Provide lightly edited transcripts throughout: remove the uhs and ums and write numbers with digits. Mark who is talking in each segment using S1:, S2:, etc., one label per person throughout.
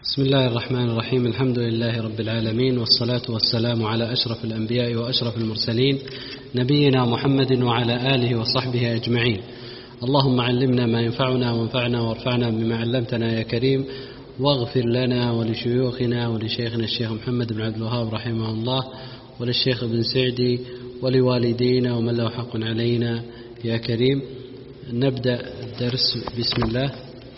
S1: بسم الله الرحمن الرحيم. الحمد لله رب العالمين، والصلاة والسلام على أشرف الأنبياء وأشرف المرسلين نبينا محمد وعلى آله وصحبه أجمعين. اللهم علمنا ما ينفعنا وانفعنا وارفعنا بما علمتنا يا كريم، واغفر لنا ولشيوخنا ولشيخنا الشيخ محمد بن عبد الوهاب رحمه الله، وللشيخ ابن سعدي، ولوالدينا ومن له حق علينا يا كريم. نبدأ الدرس. بسم الله.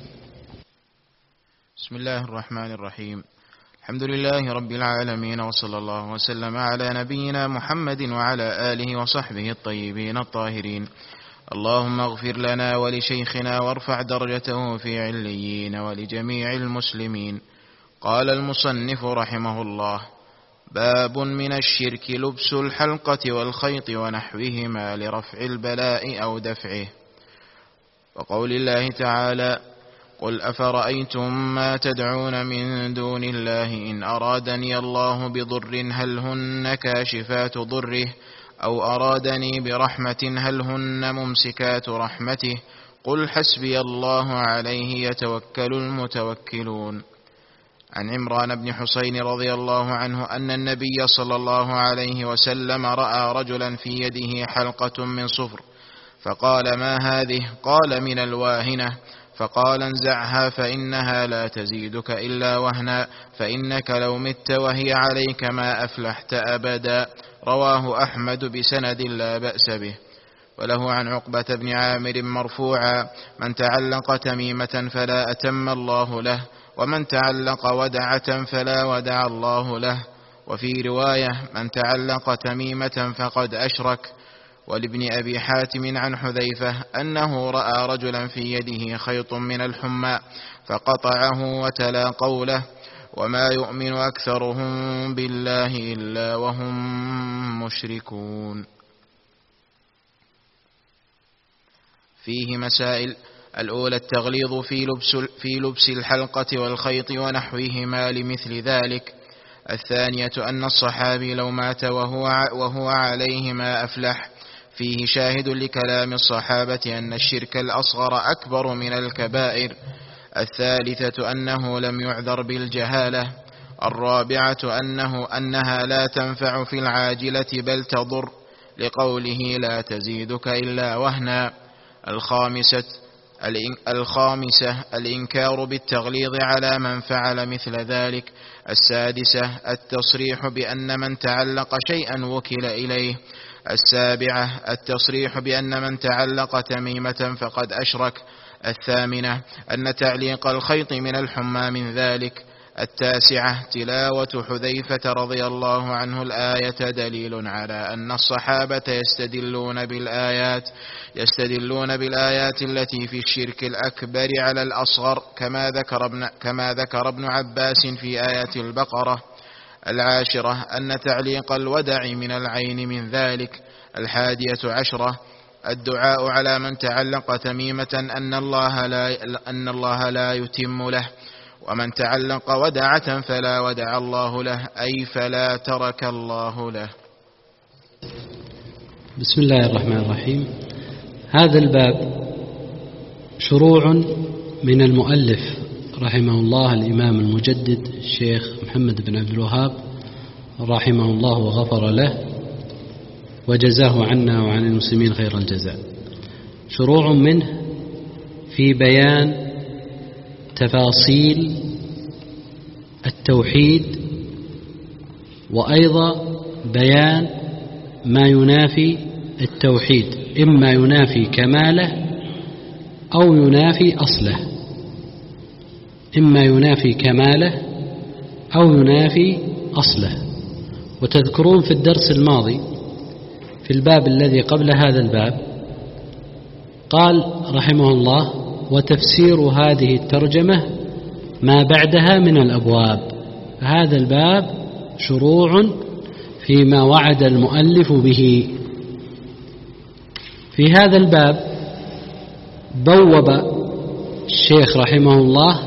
S2: بسم الله الرحمن الرحيم. الحمد لله رب العالمين، وصلى الله وسلم على نبينا محمد وعلى آله وصحبه الطيبين الطاهرين. اللهم اغفر لنا ولشيخنا وارفع درجته في عليين ولجميع المسلمين. قال المصنف رحمه الله: باب من الشرك لبس الحلقة والخيط ونحوهما لرفع البلاء أو دفعه. وقول الله تعالى: قل أفرأيتم ما تدعون من دون الله إن أرادني الله بضر هل هن كاشفات ضره أو أرادني برحمة هل هن ممسكات رحمته قل حسبي الله عليه يتوكل المتوكلون. عن عمران بن حسين رضي الله عنه أن النبي صلى الله عليه وسلم رأى رجلا في يده حلقة من صفر، فقال: ما هذه؟ قال: من الواهنة. فقال: انزعها فإنها لا تزيدك إلا وهنا، فإنك لو مت وهي عليك ما أفلحت أبدا. رواه أحمد بسند لا بأس به. وله عن عقبة بن عامر مرفوعا: من تعلق تميمة فلا أتم الله له، ومن تعلق ودعة فلا ودع الله له. وفي رواية: من تعلق تميمة فقد أشرك. ولابن أبي حاتم عن حذيفة أنه رأى رجلا في يده خيط من الحمى فقطعه وتلا قوله: وما يؤمن أكثرهم بالله إلا وهم مشركون. فيه مسائل: الأولى التغليظ في لبس الحلقة والخيط ونحوهما لمثل ذلك. الثانية أن الصحابي لو مات وهو عليهما أفلح. فيه شاهد لكلام الصحابة أن الشرك الأصغر أكبر من الكبائر. الثالثة أنه لم يعذر بالجهالة. الرابعة أنها لا تنفع في العاجلة بل تضر، لقوله: لا تزيدك إلا وهنا. الخامسة الإنكار بالتغليظ على من فعل مثل ذلك. السادسة التصريح بأن من تعلق شيئا وكل إليه. السابعة التصريح بأن من تعلق تميمة فقد أشرك. الثامنة أن تعليق الخيط من الحمى من ذلك. التاسعة تلاوة حذيفة رضي الله عنه الآية دليل على أن الصحابة يستدلون بالآيات التي في الشرك الأكبر على الأصغر، كما ذكر ابن عباس في آية البقرة. العاشرة أن تعليق الودع من العين من ذلك. 11 الدعاء على من تعلق تميمة أن الله لا يتم له، ومن تعلق ودعة فلا ودع الله له، أي فلا ترك الله له.
S1: بسم الله الرحمن الرحيم. هذا الباب شروع من المؤلف رحمه الله الإمام المجدد الشيخ محمد بن عبد الوهاب رحمه الله وغفر له وجزاه عنا وعن المسلمين خير الجزاء. شروع منه في بيان تفاصيل التوحيد، وأيضا بيان ما ينافي التوحيد، إما ينافي كماله أو ينافي أصله، إما ينافي كماله أو ينافي أصله. وتذكرون في الدرس الماضي في الباب الذي قبل هذا الباب قال رحمه الله: وتفسير هذه الترجمة ما بعدها من الأبواب. هذا الباب شروع فيما وعد المؤلف به. في هذا الباب بوب الشيخ رحمه الله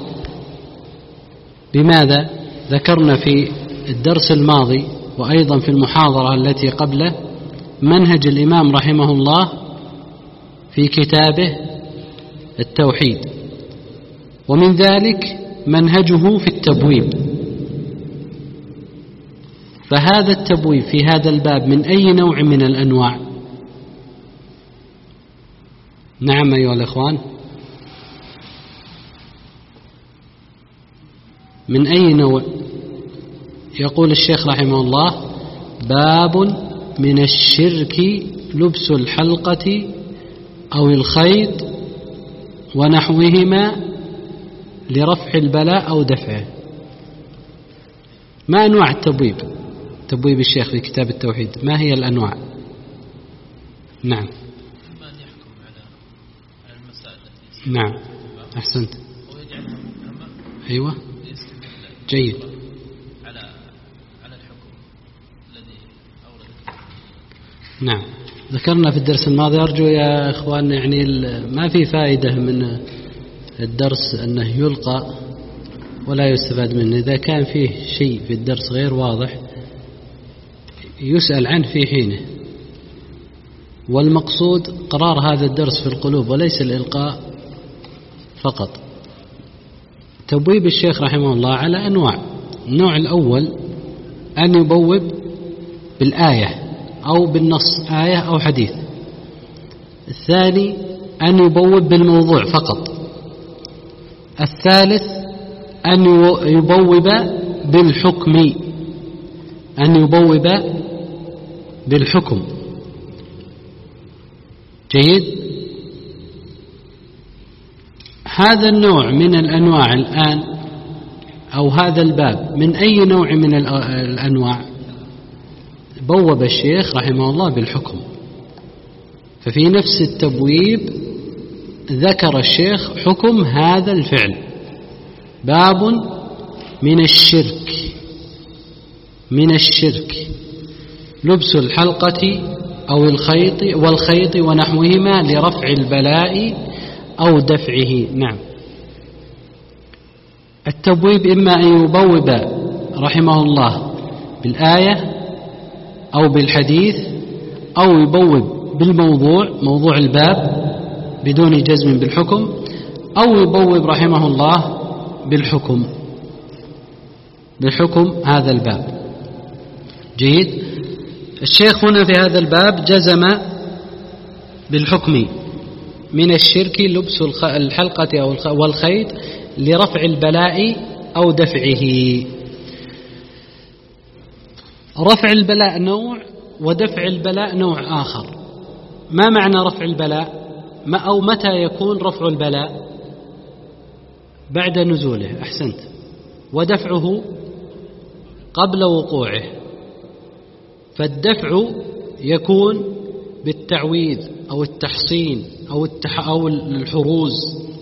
S1: بماذا ذكرنا في الدرس الماضي وأيضا في المحاضرة التي قبله منهج الإمام رحمه الله في كتابه التوحيد، ومن ذلك منهجه في التبويب. فهذا التبويب في هذا الباب من أي نوع من الأنواع؟ نعم أيها الإخوان، من أي نوع؟ يقول الشيخ رحمه الله: باب من الشرك لبس الحلقة أو الخيط ونحوهما لرفع البلاء أو دفعه. ما أنواع التبويب؟ تبويب الشيخ في كتاب التوحيد ما هي الأنواع؟ نعم نعم أحسنت. أيوة جيد.
S3: على الحكم الذي أورد.
S1: نعم ذكرنا في الدرس الماضي. أرجو يا إخوان يعني ما في فائدة من الدرس أنه يلقى ولا يستفاد منه. إذا كان فيه شيء في الدرس غير واضح يسأل عنه في حينه، والمقصود قرار هذا الدرس في القلوب وليس الإلقاء فقط. تبويب الشيخ رحمه الله على أنواع. النوع الأول أن يبوب بالآية أو بالنص، آية أو حديث. الثاني أن يبوب بالموضوع فقط. الثالث أن يبوب بالحكم، أن يبوب بالحكم. جيد. هذا النوع من الأنواع الآن أو هذا الباب من أي نوع من الأنواع؟ بوب الشيخ رحمه الله بالحكم. ففي نفس التبويب ذكر الشيخ حكم هذا الفعل. باب من الشرك لبس الحلقة أو الخيط ونحوهما لرفع البلاء أو دفعه. نعم. التبويب إما أن يبوب رحمه الله بالآية أو بالحديث، أو يبوب بالموضوع، موضوع الباب بدون جزم بالحكم، أو يبوب رحمه الله بالحكم هذا الباب. جيد. الشيخ هنا في هذا الباب جزم بالحكم من الشرك لبس الحلقة أو والخيط لرفع البلاء أو دفعه. رفع البلاء نوع ودفع البلاء نوع آخر. ما معنى رفع البلاء؟ أو متى يكون رفع البلاء؟ بعد نزوله. أحسنت. ودفعه قبل وقوعه. فالدفع يكون بالتعويذ أو التحصين أو الحروز،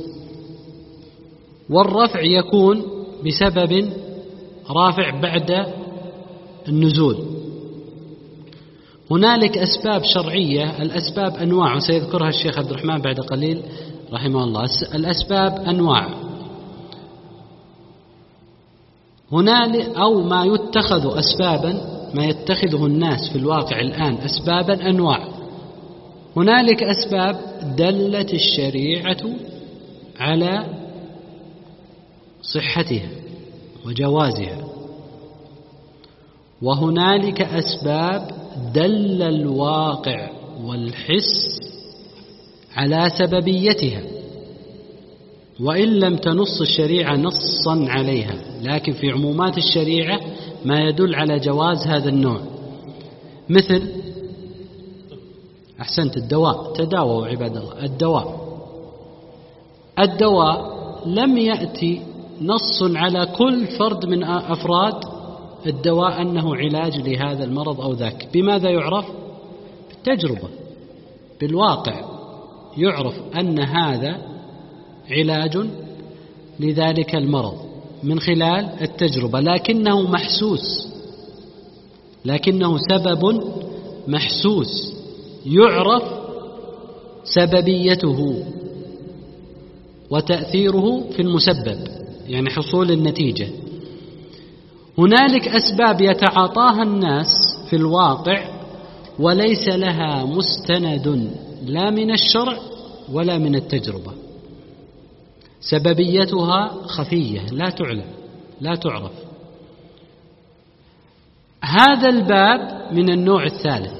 S1: والرفع يكون بسبب رافع بعد النزول. هنالك أسباب شرعية. الأسباب أنواع سيذكرها الشيخ عبد الرحمن بعد قليل رحمه الله. الأسباب أنواع. هنالك أو ما يتخذ أسبابا، ما يتخذه الناس في الواقع الآن أسبابا أنواع. هنالك أسباب دلت الشريعة على صحتها وجوازها، وهنالك أسباب دل الواقع والحس على سببيتها وإن لم تنص الشريعة نصا عليها، لكن في عمومات الشريعة ما يدل على جواز هذا النوع. مثل أحسنت الدواء. تداووا عباد الله. الدواء لم يأتي نص على كل فرد من أفراد الدواء أنه علاج لهذا المرض أو ذاك. بماذا يعرف؟ بالتجربة، بالواقع يعرف أن هذا علاج لذلك المرض من خلال التجربة، لكنه محسوس، لكنه سبب محسوس يعرف سببيته وتأثيره في المسبب، يعني حصول النتيجة. هنالك أسباب يتعاطاها الناس في الواقع وليس لها مستند لا من الشرع ولا من التجربة. سببيتها خفية لا تعلم لا تعرف. هذا الباب من النوع الثالث،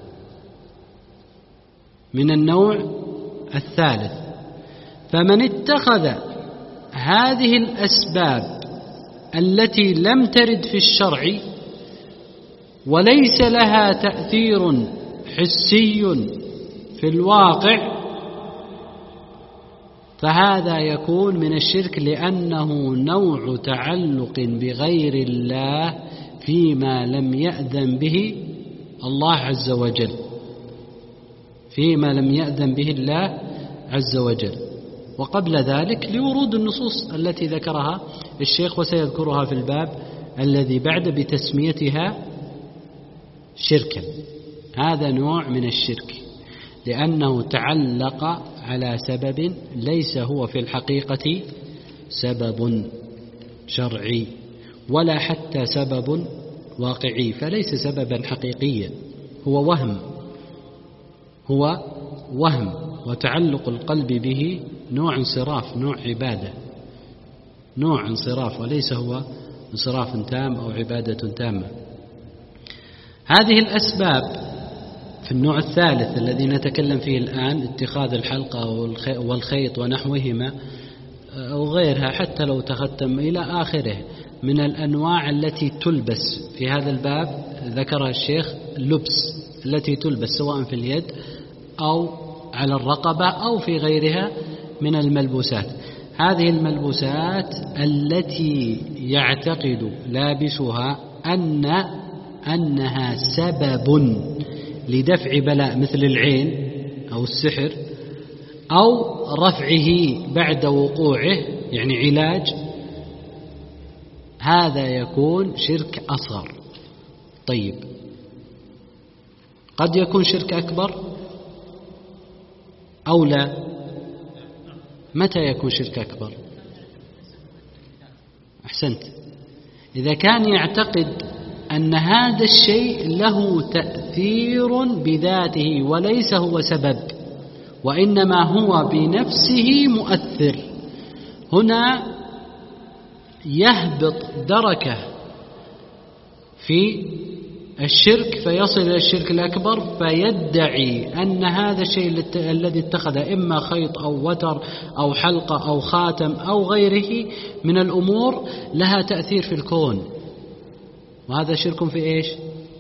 S1: من النوع الثالث. فمن اتخذ هذه الأسباب التي لم ترد في الشرع وليس لها تأثير حسي في الواقع فهذا يكون من الشرك، لأنه نوع تعلق بغير الله فيما لم يأذن به الله عز وجل، فيما لم يأذن به الله عز وجل. وقبل ذلك لورود النصوص التي ذكرها الشيخ وسيذكرها في الباب الذي بعد بتسميتها شركا. هذا نوع من الشرك لأنه تعلق على سبب ليس هو في الحقيقة سبب شرعي ولا حتى سبب واقعي، فليس سببا حقيقيا، هو وهم، وتعلق القلب به نوع انصراف، نوع عبادة، نوع انصراف، وليس هو انصراف تام أو عبادة تامة. هذه الأسباب في النوع الثالث الذي نتكلم فيه الآن، اتخاذ الحلقة والخيط ونحوهما أو غيرها، حتى لو تختم إلى آخره من الأنواع التي تلبس في هذا الباب ذكرها الشيخ، اللبس التي تلبس سواء في اليد أو على الرقبة أو في غيرها من الملبوسات. هذه الملبوسات التي يعتقد لابسها أنها سبب لدفع بلاء مثل العين أو السحر أو رفعه بعد وقوعه، يعني علاج، هذا يكون شرك أصغر. طيب قد يكون شرك أكبر أو لا؟ متى يكون شرك أكبر؟ أحسنت، إذا كان يعتقد أن هذا الشيء له تأثير بذاته وليس هو سبب وإنما هو بنفسه مؤثر، هنا يهبط دركة في الشرك فيصل إلى الشرك الأكبر، فيدعي أن هذا الشيء الذي اتخذ إما خيط أو وتر أو حلقة أو خاتم أو غيره من الأمور لها تأثير في الكون، وهذا شرك في إيش؟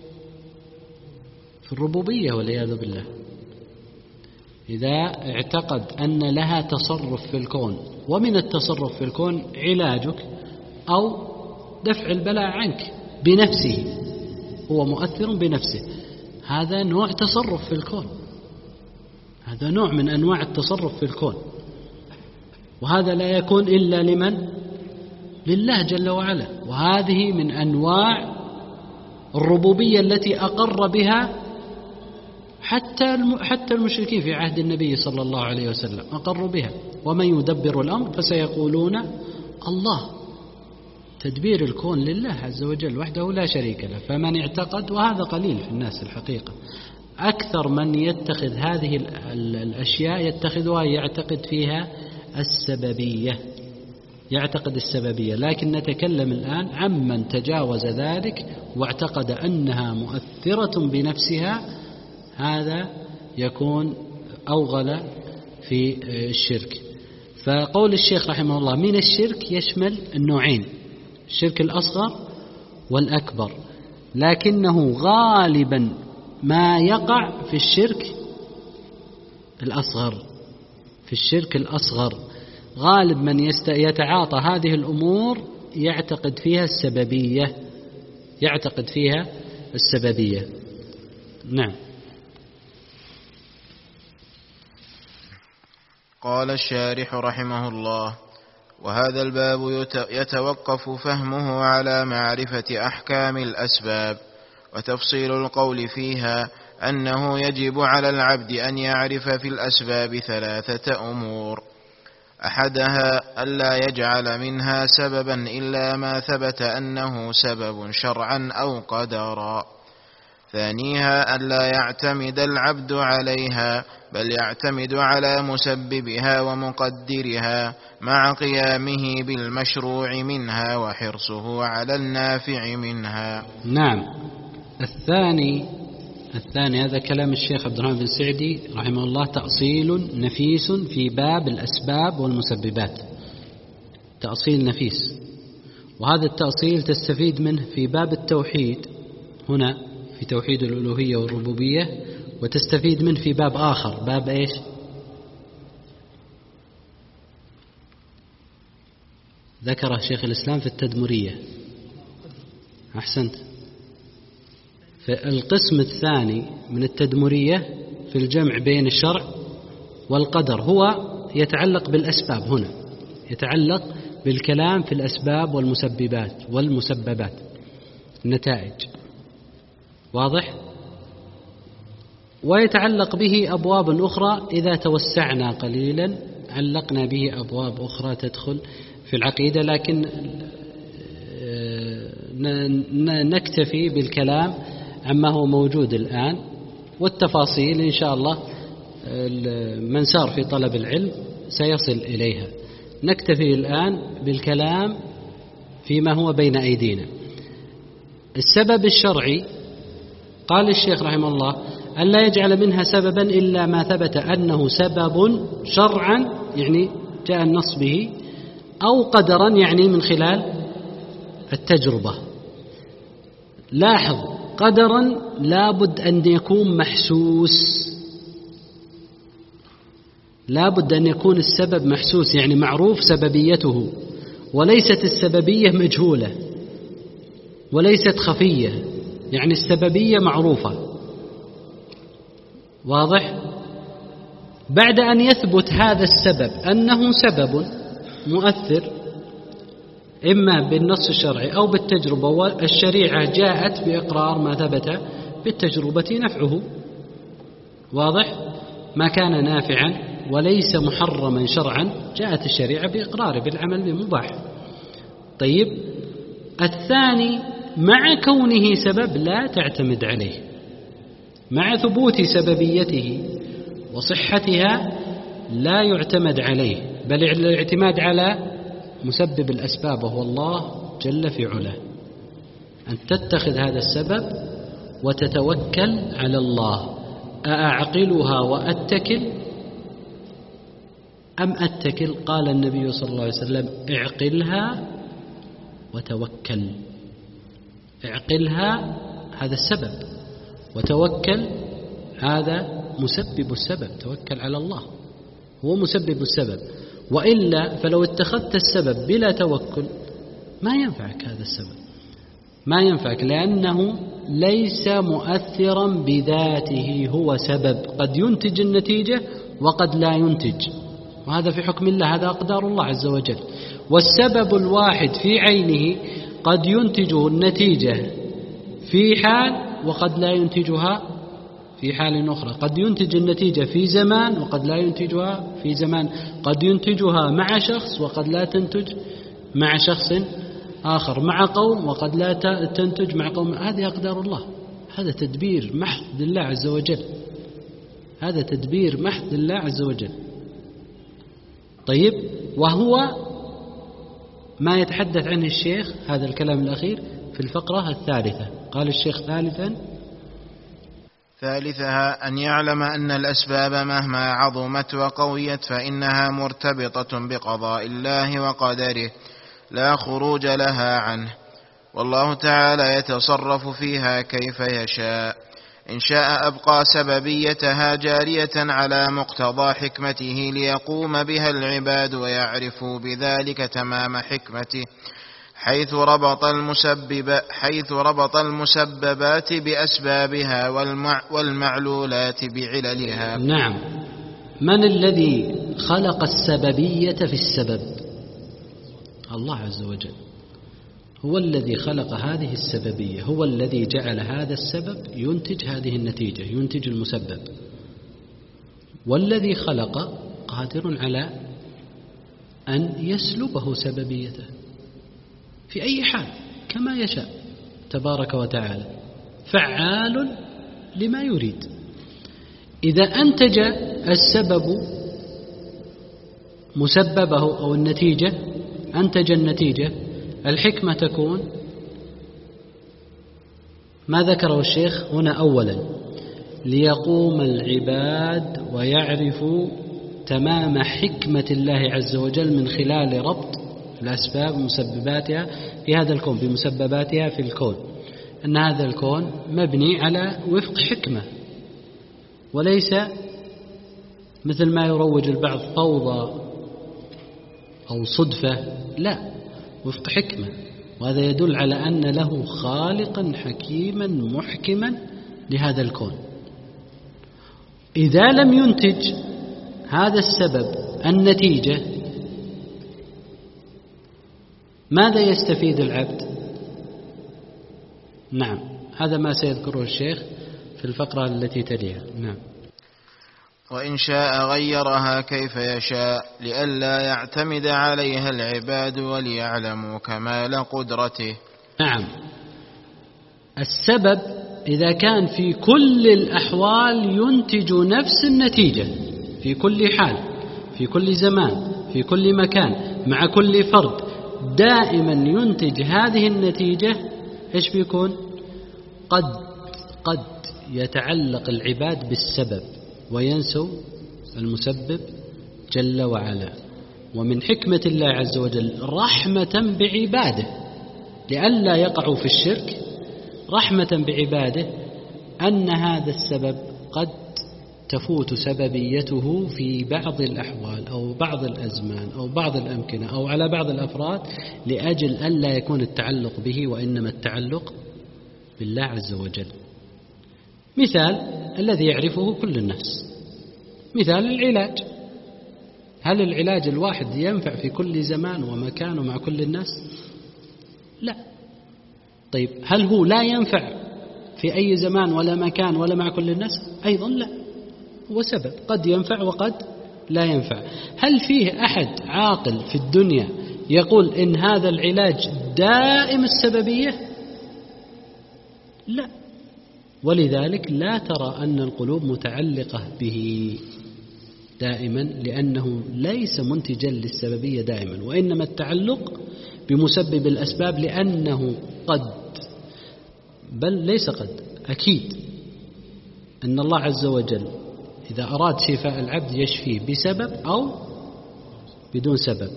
S1: في الربوبية والعياذ بالله. إذا اعتقد أن لها تصرف في الكون، ومن التصرف في الكون علاجك أو دفع البلاء عنك بنفسه، هو مؤثر بنفسه، هذا نوع تصرف في الكون، هذا نوع من أنواع التصرف في الكون، وهذا لا يكون إلا لمن؟ لله جل وعلا. وهذه من أنواع الربوبية التي أقر بها حتى المشركين في عهد النبي صلى الله عليه وسلم أقروا بها. ومن يدبر الأمر فسيقولون الله، تدبير الكون لله عز وجل وحده لا شريك له. فمن اعتقد، وهذا قليل في الناس الحقيقة، أكثر من يتخذ هذه الأشياء يتخذها يعتقد فيها السببية، يعتقد السببية. لكن نتكلم الآن عمن تجاوز ذلك واعتقد أنها مؤثرة بنفسها، هذا يكون أوغل في الشرك. فقول الشيخ رحمه الله من الشرك يشمل النوعين، الشرك الأصغر والأكبر، لكنه غالبا ما يقع في الشرك الأصغر. في الشرك الأصغر غالب من يتعاطى هذه الأمور يعتقد فيها السببية، يعتقد فيها السببية. نعم.
S2: قال الشارح رحمه الله: وهذا الباب يتوقف فهمه على معرفة أحكام الأسباب، وتفصيل القول فيها أنه يجب على العبد أن يعرف في الأسباب 3 أمور: أحدها ألا يجعل منها سببا إلا ما ثبت أنه سبب شرعا أو قدرا، ثانيها ألا يعتمد العبد عليها، بل يعتمد على مسببها ومقدرها مع قيامه بالمشروع منها وحرصه على النافع منها.
S1: نعم. الثاني هذا كلام الشيخ عبد الرحمن بن سعدي رحمه الله، تأصيل نفيس في باب الأسباب والمسببات، تأصيل نفيس. وهذا التأصيل تستفيد منه في باب التوحيد هنا في توحيد الألوهية والربوبية، وتستفيد منه في باب آخر، باب إيش؟ ذكره شيخ الإسلام في التدمرية. أحسنت. في القسم الثاني من التدمرية في الجمع بين الشرع والقدر هو يتعلق بالأسباب، هنا يتعلق بالكلام في الأسباب والمسببات النتائج، واضح؟ ويتعلق به أبواب أخرى، إذا توسعنا قليلا علقنا به أبواب أخرى تدخل في العقيدة، لكن نكتفي بالكلام عما هو موجود الآن، والتفاصيل إن شاء الله من سار في طلب العلم سيصل إليها. نكتفي الآن بالكلام فيما هو بين أيدينا. السبب الشرعي قال الشيخ رحمه الله أن لا يجعل منها سببا إلا ما ثبت أنه سبب شرعا، يعني جاء النص به، أو قدرا، يعني من خلال التجربة. لاحظ، قدرا لابد أن يكون محسوس، لابد أن يكون السبب محسوس، يعني معروف سببيته، وليست السببية مجهولة وليست خفية، يعني السببية معروفة، واضح؟ بعد أن يثبت هذا السبب أنه سبب مؤثر إما بالنص الشرعي أو بالتجربة، والشريعة جاءت بإقرار ما ثبت بالتجربة نفعه، واضح؟ ما كان نافعا وليس محرما شرعا جاءت الشريعة بإقراره بالعمل بمباح. طيب، الثاني مع كونه سبب لا تعتمد عليه، مع ثبوت سببيته وصحتها لا يعتمد عليه، بل الاعتماد على مسبب الأسباب وهو الله جل في علاه، أن تتخذ هذا السبب وتتوكل على الله. أأعقلها وأتكل أم أتكل؟ قال النبي صلى الله عليه وسلم اعقلها وتوكل. اعقلها هذا السبب، وتوكل هذا مسبب السبب، توكل على الله هو مسبب السبب، وإلا فلو اتخذت السبب بلا توكل ما ينفعك هذا السبب، ما ينفعك، لأنه ليس مؤثرا بذاته، هو سبب قد ينتج النتيجة وقد لا ينتج، وهذا في حكم الله، هذا أقدار الله عز وجل. والسبب الواحد في عينه قد ينتجه النتيجة في حال وقد لا ينتجها في حال أخرى، قد ينتج النتيجة في زمان وقد لا ينتجها في زمان، قد ينتجها مع شخص وقد لا تنتج مع شخص آخر، مع قوم وقد لا تنتج مع قوم. هذه أقدار الله، هذا تدبير محض لله عز وجل، هذا تدبير محض لله عز وجل. طيب، وهو ما يتحدث عنه الشيخ، هذا الكلام الأخير في الفقرة الثالثة. قال الشيخ
S2: ثالثها أن يعلم أن الأسباب مهما عظمت وقويت فإنها مرتبطة بقضاء الله وقدره لا خروج لها عنه، والله تعالى يتصرف فيها كيف يشاء، إن شاء أبقى سببيتها جارية على مقتضى حكمته ليقوم بها العباد ويعرفوا بذلك تمام حكمته، حيث ربط المسببات بأسبابها والمعلولات بعللها.
S1: نعم. من الذي خلق السببية في السبب؟ الله عز وجل هو الذي خلق هذه السببية، هو الذي جعل هذا السبب ينتج هذه النتيجة، ينتج المسبب، والذي خلق قادر على أن يسلبه سببيته في أي حال كما يشاء تبارك وتعالى. فعال لما يريد. إذا أنتج السبب مسببه أو النتيجة، أنتج النتيجة، الحكمة تكون ما ذكره الشيخ هنا أولا: ليقوم العباد ويعرفوا تمام حكمة الله عز وجل من خلال ربط الأسباب ومسبباتها في هذا الكون، بمسبباتها في الكون، أن هذا الكون مبني على وفق حكمة، وليس مثل ما يروج البعض فوضى أو صدفة، لا، وفق حكمة. وهذا يدل على أن له خالقا حكيما محكما لهذا الكون. إذا لم ينتج هذا السبب النتيجة، ماذا يستفيد العبد؟ نعم، هذا ما سيذكره الشيخ في الفقرة التي تليها. نعم.
S2: وإن شاء غيرها كيف يشاء لئلا يعتمد عليها العباد وليعلموا كمال قدرته.
S1: نعم، السبب إذا كان في كل الأحوال ينتج نفس النتيجة، في كل حال، في كل زمان، في كل مكان، مع كل فرد، دائما ينتج هذه النتيجة، إيش بيكون؟ قد يتعلق العباد بالسبب وينسوا المسبب جل وعلا. ومن حكمة الله عز وجل رحمة بعباده لئلا يقعوا في الشرك، رحمة بعباده، أن هذا السبب قد تفوت سببيته في بعض الأحوال أو بعض الأزمان أو بعض الأمكنة أو على بعض الأفراد، لأجل ألا يكون التعلق به وإنما التعلق بالله عز وجل. مثال الذي يعرفه كل الناس، مثال العلاج. هل العلاج الواحد ينفع في كل زمان ومكان ومع كل الناس؟ لا. طيب هل هو لا ينفع في أي زمان ولا مكان ولا مع كل الناس؟ أيضا لا، هو سبب قد ينفع وقد لا ينفع. هل فيه أحد عاقل في الدنيا يقول إن هذا العلاج دائم السببية؟ لا. ولذلك لا ترى أن القلوب متعلقة به دائما، لأنه ليس منتجا للسببية دائما، وإنما التعلق بمسبب الأسباب، لأنه قد، بل ليس قد، أكيد أن الله عز وجل إذا أراد شفاء العبد يشفيه بسبب أو بدون سبب،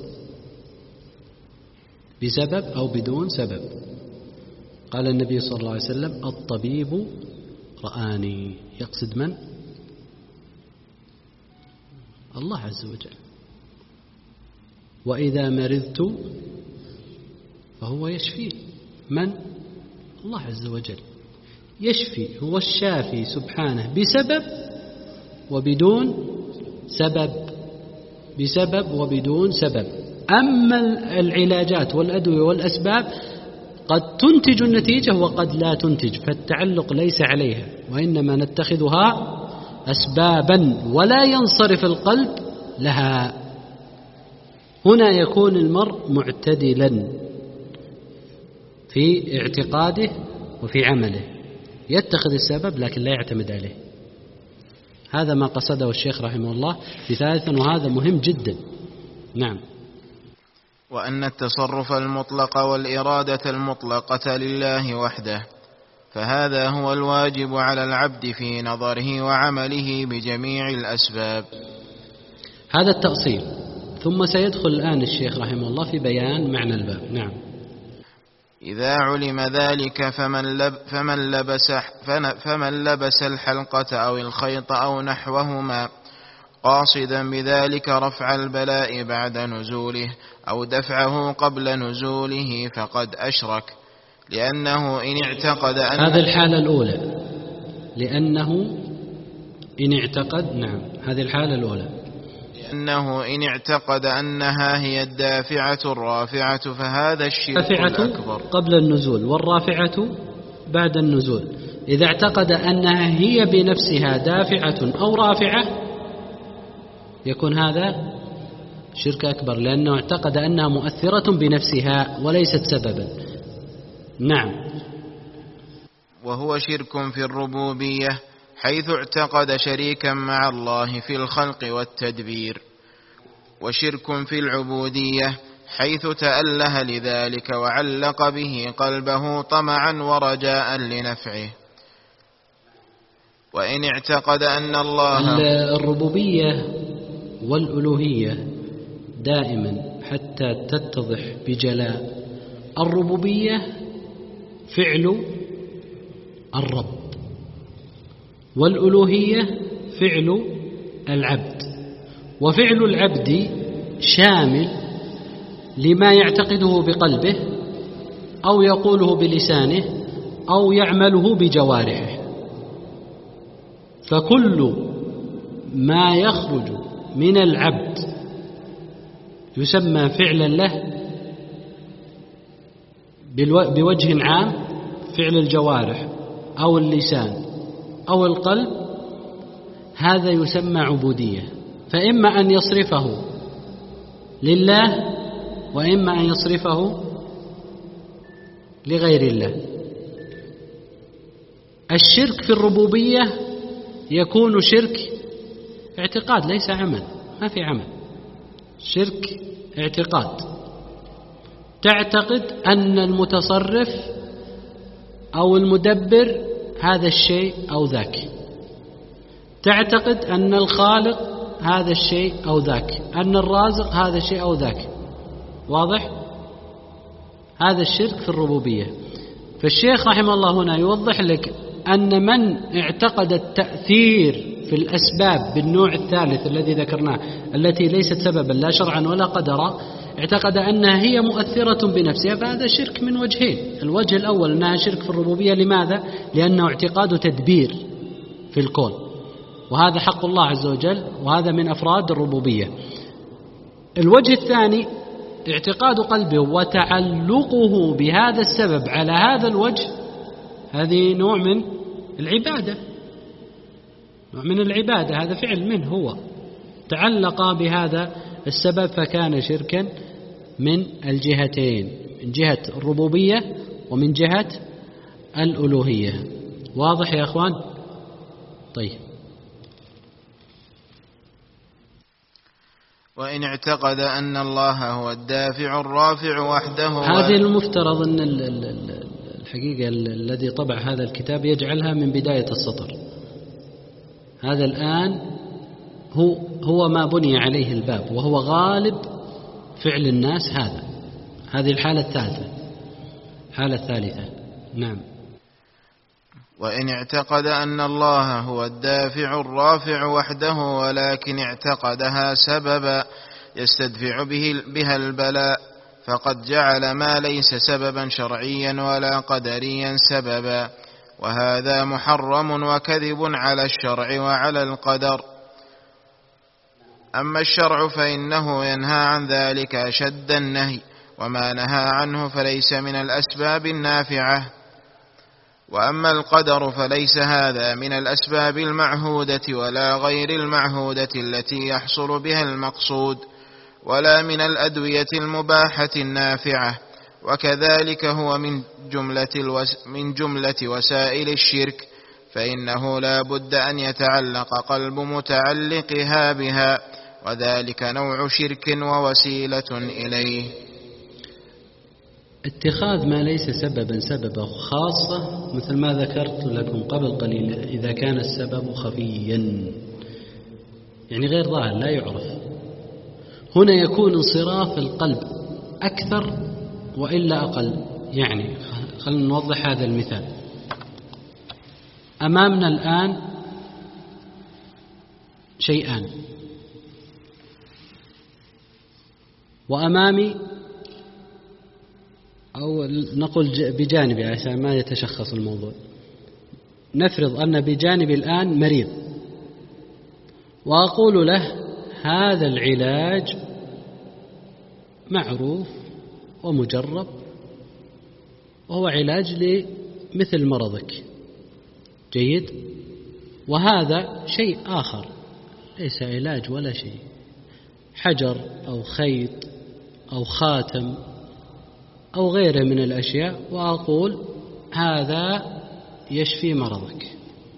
S1: بسبب أو بدون سبب. قال النبي صلى الله عليه وسلم: الطبيب رآني. يقصد من؟ الله عز وجل. وإذا مرضت فهو يشفي. من؟ الله عز وجل يشفي، هو الشافي سبحانه بسبب وبدون سبب، بسبب وبدون سبب. أما العلاجات والأدوية والأسباب قد تنتج النتيجة وقد لا تنتج، فالتعلق ليس عليها، وإنما نتخذها أسبابا ولا ينصرف القلب لها. هنا يكون المرء معتدلا في اعتقاده وفي عمله، يتخذ السبب لكن لا يعتمد عليه. هذا ما قصده الشيخ رحمه الله. ثالثا، وهذا مهم جدا، نعم،
S2: وأن التصرف المطلق والإرادة المطلقة لله وحده، فهذا هو الواجب على العبد في نظره وعمله بجميع الأسباب.
S1: هذا التأصيل. ثم سيدخل الآن الشيخ رحمه الله في بيان معنى الباب. نعم.
S2: إذا علم ذلك فمن لبس الحلقة أو الخيط أو نحوهما قاصدا بذلك رفع البلاء بعد نزوله أو دفعه قبل نزوله فقد أشرك، لأنه إن اعتقد أن
S1: هذه الحالة الأولى، لأنه إن اعتقد، نعم، هذه الحالة الأولى،
S2: لأنه إن اعتقد أنها هي الدافعة الرافعة فهذا الشرك الأكبر.
S1: قبل النزول والرافعة بعد النزول. إذا اعتقد أنها هي بنفسها دافعة أو رافعة يكون هذا شرك أكبر، لأنه اعتقد أنها مؤثرة بنفسها وليست سببا. نعم.
S2: وهو شرك في الربوبية، حيث اعتقد شريكا مع الله في الخلق والتدبير، وشرك في العبودية، حيث تأله لذلك وعلق به قلبه طمعا ورجاء لنفعه. وإن اعتقد أن الله
S1: الربوبية والألوهية دائما حتى تتضح بجلاء. الربوبية فعل الرب، والألوهية فعل العبد، وفعل العبد شامل لما يعتقده بقلبه أو يقوله بلسانه أو يعمله بجوارحه، فكل ما يخرج من العبد يسمى فعلا له بوجه عام، فعل الجوارح أو اللسان أو القلب، هذا يسمى عبودية. فإما أن يصرفه لله وإما أن يصرفه لغير الله. الشرك في الربوبية يكون شرك اعتقاد ليس عمل، ما في عمل، شرك اعتقاد. تعتقد أن المتصرف أو المدبر هذا الشيء أو ذاك، تعتقد أن الخالق هذا الشيء أو ذاك، أن الرازق هذا الشيء أو ذاك. واضح؟ هذا الشرك في الربوبية. فالشيخ رحمه الله هنا يوضح لك أن من اعتقد التأثير في الأسباب بالنوع الثالث الذي ذكرناه، التي ليست سببا لا شرعا ولا قدرا، اعتقد أنها هي مؤثرة بنفسها، فهذا شرك من وجهين. الوجه الأول أنها شرك في الربوبية. لماذا؟ لأنه اعتقاد تدبير في الكون، وهذا حق الله عز وجل، وهذا من أفراد الربوبية. الوجه الثاني اعتقاد قلبه وتعلقه بهذا السبب على هذا الوجه، هذه نوع من العبادة، نوع من العبادة، هذا فعل منه، هو تعلق بهذا السبب فكان شركا من الجهتين، من جهة الربوبية ومن جهة الألوهية. واضح يا أخوان؟ طيب.
S2: وإن اعتقد أن الله هو الدافع الرافع وحده،
S1: هذه المفترض أن الحقيقة الذي طبع هذا الكتاب يجعلها من بداية السطر. هذا الآن هو ما بني عليه الباب، وهو غالب فعل الناس. هذه الحالة الثالثة، الحالة الثالثة. نعم.
S2: وإن اعتقد أن الله هو الدافع الرافع وحده، ولكن اعتقدها سببا يستدفع بها البلاء، فقد جعل ما ليس سببا شرعيا ولا قدريا سببا، وهذا محرم وكذب على الشرع وعلى القدر. أما الشرع فإنه ينهى عن ذلك أشد النهي، وما نهى عنه فليس من الأسباب النافعة. وأما القدر فليس هذا من الأسباب المعهودة ولا غير المعهودة التي يحصل بها المقصود، ولا من الأدوية المباحة النافعة، وكذلك هو من جملة وسائل الشرك، فإنه لا بد أن يتعلق قلب متعلقها بها، وذلك نوع شرك ووسيلة إليه.
S1: اتخاذ ما ليس سببا سببا خاصة، مثل ما ذكرت لكم قبل قليل، إذا كان السبب خفيا يعني غير ظاهر لا يعرف، هنا يكون انصراف القلب أكثر وإلا أقل. يعني خلينا نوضح هذا المثال. أمامنا الآن شيئان، وأمامي، أو نقول بجانبي عشان ما يتشخص الموضوع، نفرض أن بجانبي الآن مريض، وأقول له هذا العلاج معروف ومجرب، وهو علاج لمثل مرضك، جيد، وهذا شيء آخر ليس علاج ولا شيء، حجر أو خيط أو خاتم أو غيره من الأشياء، وأقول هذا يشفي مرضك.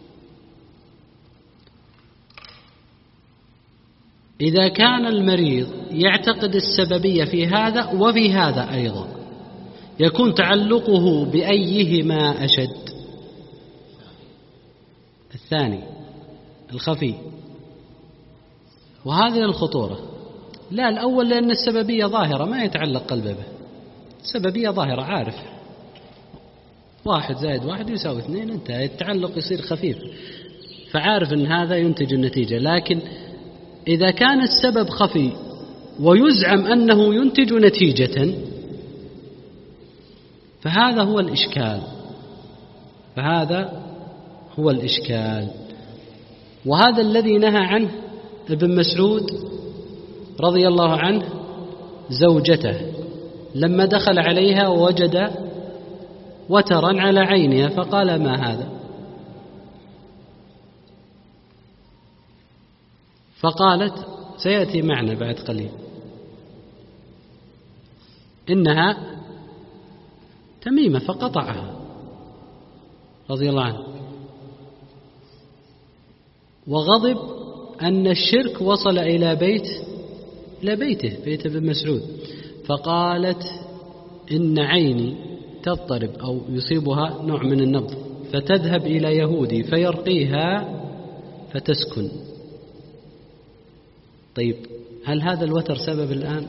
S1: إذا كان المريض يعتقد السببية في هذا وفي هذا أيضا، يكون تعلقه بأيهما أشد؟ الثاني الخفي، وهذه الخطورة. لا، الأول لأن السببية ظاهرة ما يتعلق قلبه به، السببية ظاهرة، عارف 1 زائد 1 يساوي 2، انتهى. التعلق يصير خفيف، فعارف أن هذا ينتج النتيجة. لكن إذا كان السبب خفي ويزعم أنه ينتج نتيجة، فهذا هو الإشكال. وهذا الذي نهى عنه ابن مسعود رضي الله عنه زوجته لما دخل عليها ووجد وترا على عينها، فقال: ما هذا؟ فقالت: سيأتي معنا بعد قليل، إنها تميمة، فقطعها رضي الله عنه. وغضب أن الشرك وصل إلى بيته، بيت ابن مسعود. فقالت: إن عيني تضطرب أو يصيبها نوع من النبض، فتذهب إلى يهودي فيرقيها فتسكن. طيب، هل هذا الوتر سبب الآن؟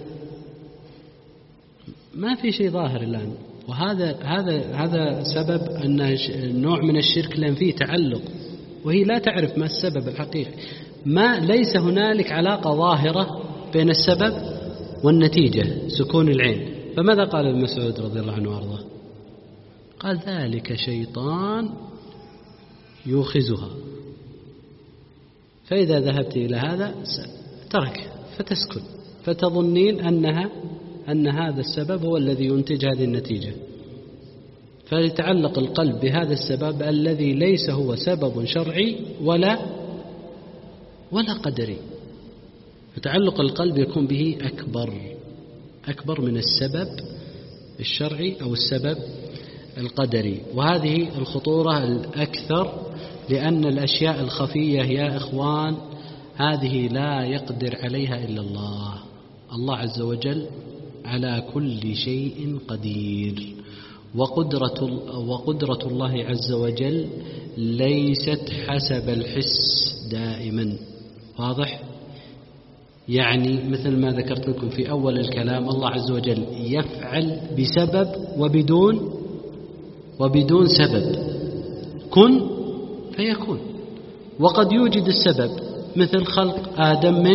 S1: ما في شيء ظاهر الآن، وهذا سبب أن نوع من الشرك لأن فيه تعلق، وهي لا تعرف ما السبب الحقيقي. ليس هنالك علاقة ظاهرة بين السبب والنتيجة، سكون العين. فماذا قال ابن مسعود رضي الله عنه وارضاه؟ قال: ذلك شيطان يوخزها، فإذا ذهبت إلى هذا ترك فتسكن، فتظنين أن هذا السبب هو الذي ينتج هذه النتيجة. فيتعلق القلب بهذا السبب الذي ليس هو سبب شرعي ولا قدري. فتعلق القلب يكون به أكبر من السبب الشرعي أو السبب القدري. وهذه الخطورة الأكثر، لأن الأشياء الخفية يا إخوان هذه لا يقدر عليها إلا الله. الله عز وجل على كل شيء قدير، وقدرة الله عز وجل ليست حسب الحس دائما. واضح؟ يعني مثل ما ذكرت لكم في أول الكلام، الله عز وجل يفعل بسبب وبدون سبب، كن فيكون. وقد يوجد السبب مثل خلق آدم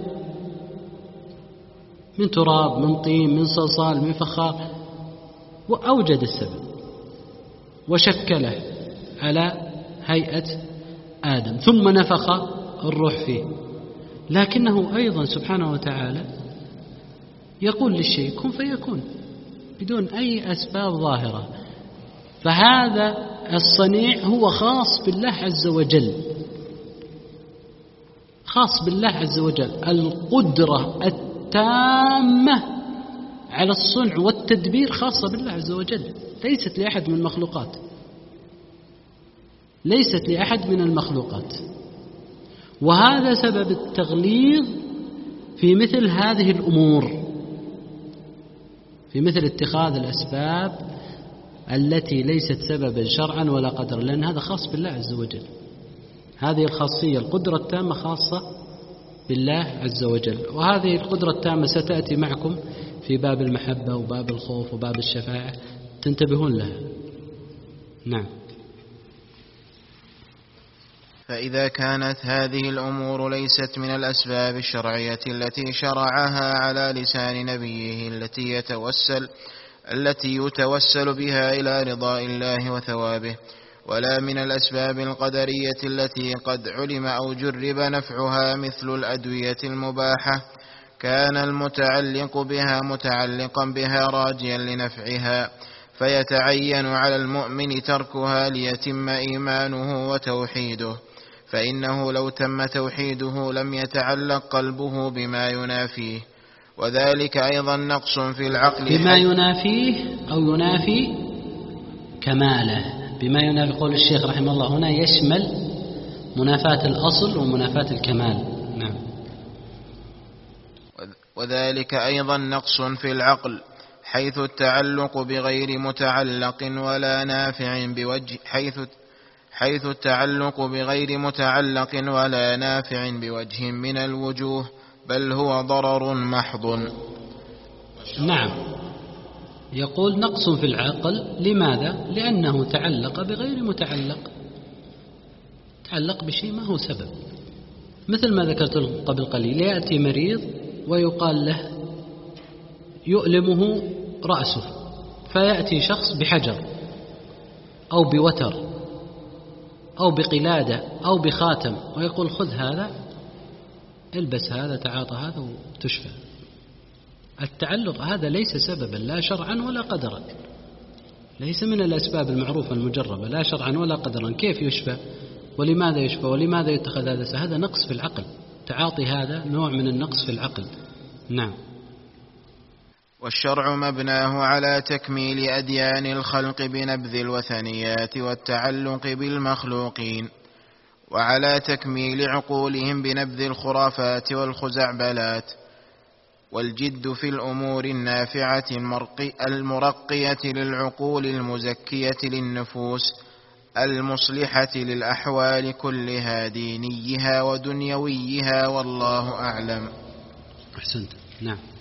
S1: من تراب، من طين، من صلصال، من فخار، وأوجد السبب وشكله على هيئة آدم، ثم نفخ الروح فيه. لكنه أيضا سبحانه وتعالى يقول للشيء كن فيكون بدون أي أسباب ظاهرة. فهذا الصنيع هو خاص بالله عز وجل، خاص بالله عز وجل. القدرة التامة على الصنع والتدبير خاصة بالله عز وجل، ليست لأحد من المخلوقات، ليست لأحد من المخلوقات. وهذا سبب التغليظ في مثل هذه الأمور، في مثل اتخاذ الأسباب التي ليست سببا شرعا ولا قدرا، لأن هذا خاص بالله عز وجل. هذه الخاصية القدرة التامة خاصة بالله عز وجل. وهذه القدرة التامة ستأتي معكم في باب المحبة وباب الخوف وباب الشفاعة، تنتبهون لها. نعم.
S2: فإذا كانت هذه الأمور ليست من الأسباب الشرعية التي شرعها على لسان نبيه التي يتوسل بها إلى رضاء الله وثوابه، ولا من الأسباب القدرية التي قد علم أو جرب نفعها مثل الأدوية المباحة، كان المتعلق بها متعلقا بها راجيا لنفعها، فيتعين على المؤمن تركها ليتم إيمانه وتوحيده. فإنه لو تم توحيده لم يتعلق قلبه بما ينافيه، وذلك أيضا نقص في العقل
S1: بما ينافيه أو ينافي كماله. بما ينافي قول الشيخ رحمه الله هنا يشمل منافاة الأصل ومنافاة الكمال. نعم.
S2: وذلك أيضا نقص في العقل، حيث التعلق بغير متعلق ولا نافع بوجه حيث التعلق بغير متعلق ولا نافع بوجه من الوجوه، بل هو ضرر محض.
S1: نعم. يقول نقص في العقل، لماذا؟ لأنه تعلق بغير متعلق، تعلق بشيء ما هو سبب، مثل ما ذكرت لكم قبل قليل، يأتي مريض ويقال له يؤلمه رأسه، فيأتي شخص بحجر أو بوتر أو بقلادة أو بخاتم ويقول خذ هذا، البس هذا، تعاطى هذا وتشفى. التعلق هذا ليس سببا لا شرعا ولا قدرا، ليس من الأسباب المعروفة المجربة لا شرعا ولا قدرا. كيف يشفى؟ ولماذا يشفى؟ ولماذا يتخذ هذا؟ هذا نقص في العقل، تعاطي هذا نوع من النقص في العقل. نعم.
S2: والشرع مبناه على تكميل أديان الخلق بنبذ الوثنيات والتعلق بالمخلوقين، وعلى تكميل عقولهم بنبذ الخرافات والخزعبلات، والجد في الأمور النافعة المرقية للعقول المزكية للنفوس المصلحة للأحوال كلها دينيها ودنيويها، والله أعلم.
S1: أحسنت. نعم.